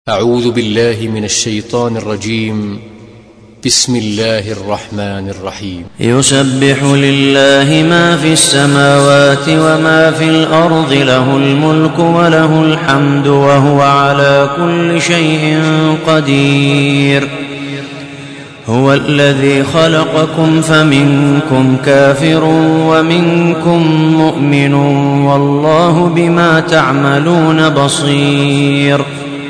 أعوذ بالله من الشيطان الرجيم. بسم الله الرحمن الرحيم. يسبح لله ما في السماوات وما في الأرض، له الملك وله الحمد وهو على كل شيء قدير. هو الذي خلقكم فمنكم كافر ومنكم مؤمن، والله بما تعملون بصير.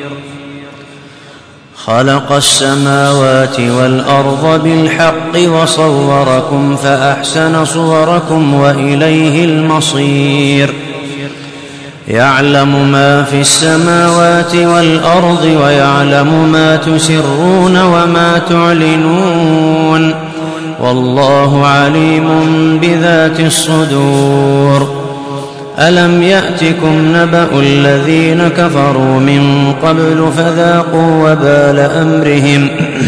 خلق السماوات والأرض بالحق وصوركم فأحسن صوركم وإليه المصير. يعلم ما في السماوات والأرض ويعلم ما تسرون وما تعلنون، والله عليم بذات الصدور. ألم يأتكم نبأ الذين كفروا من قبل فذاقوا وبال أمرهم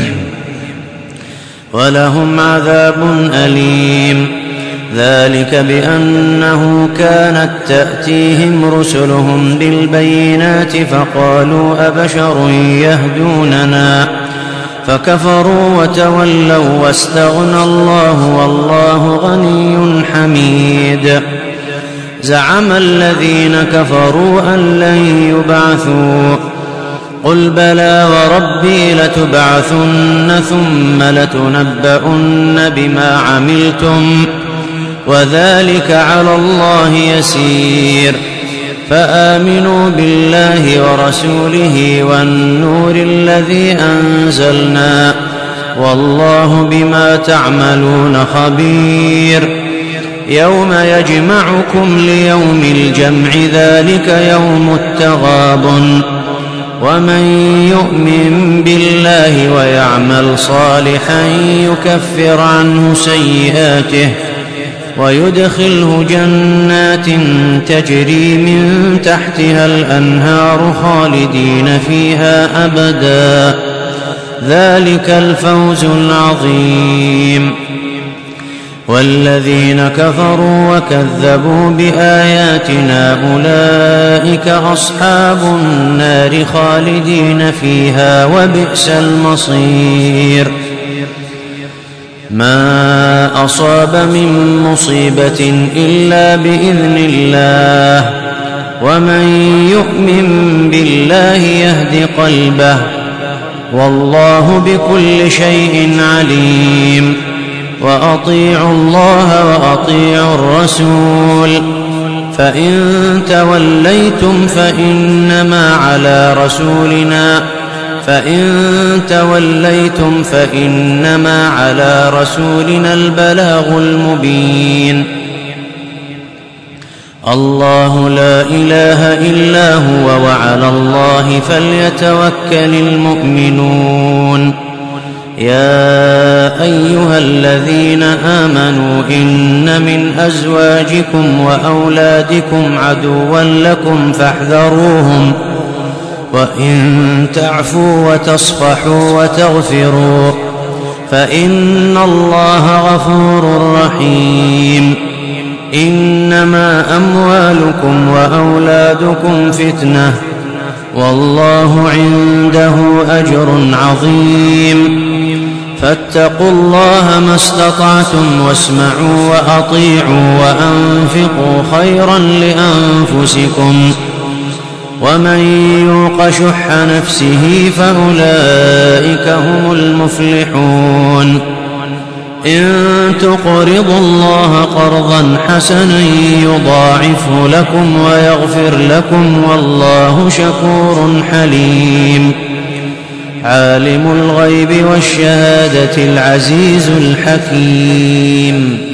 ولهم عذاب أليم. ذلك بأنه كانت تأتيهم رسلهم بالبينات فقالوا أبشر يهدوننا، فكفروا وتولوا واستغنى الله والله غني حميد. زعم الذين كفروا أن لن يبعثوا، قل بلى وربي لتبعثن ثم لتنبؤن بما عملتم وذلك على الله يسير. فآمنوا بالله ورسوله والنور الذي أنزلنا، والله بما تعملون خبير. يوم يجمعكم ليوم الجمع، ذلك يوم التغابن. ومن يؤمن بالله ويعمل صالحا يكفر عنه سيئاته ويدخله جنات تجري من تحتها الأنهار خالدين فيها أبدا، ذلك الفوز العظيم. والذين كفروا وكذبوا بآياتنا أولئك أصحاب النار خالدين فيها وبئس المصير. ما أصاب من مصيبة إلا بإذن الله، ومن يؤمن بالله يهد قلبه، والله بكل شيء عليم. وأطيعوا الله وأطيعوا الرسول، فإن توليتم فإنما على رسولنا البلاغ المبين. الله لا إله إلا هو وعلى الله فليتوكل المؤمنون. يا أيها الذين آمنوا إن من أزواجكم وأولادكم عدوا لكم فاحذروهم، وإن تعفوا وتصفحوا وتغفروا فإن الله غفور رحيم. إنما أموالكم وأولادكم فتنة، والله عنده أجر عظيم. فاتقوا الله ما استطعتم واسمعوا وأطيعوا وأنفقوا خيرا لأنفسكم، ومن يوق شح نفسه فأولئك هم المفلحون. إن تقرضوا الله قرضا حسنا يضاعفه لكم ويغفر لكم، والله شكور حليم. عالم الغيب والشهادة العزيز الحكيم.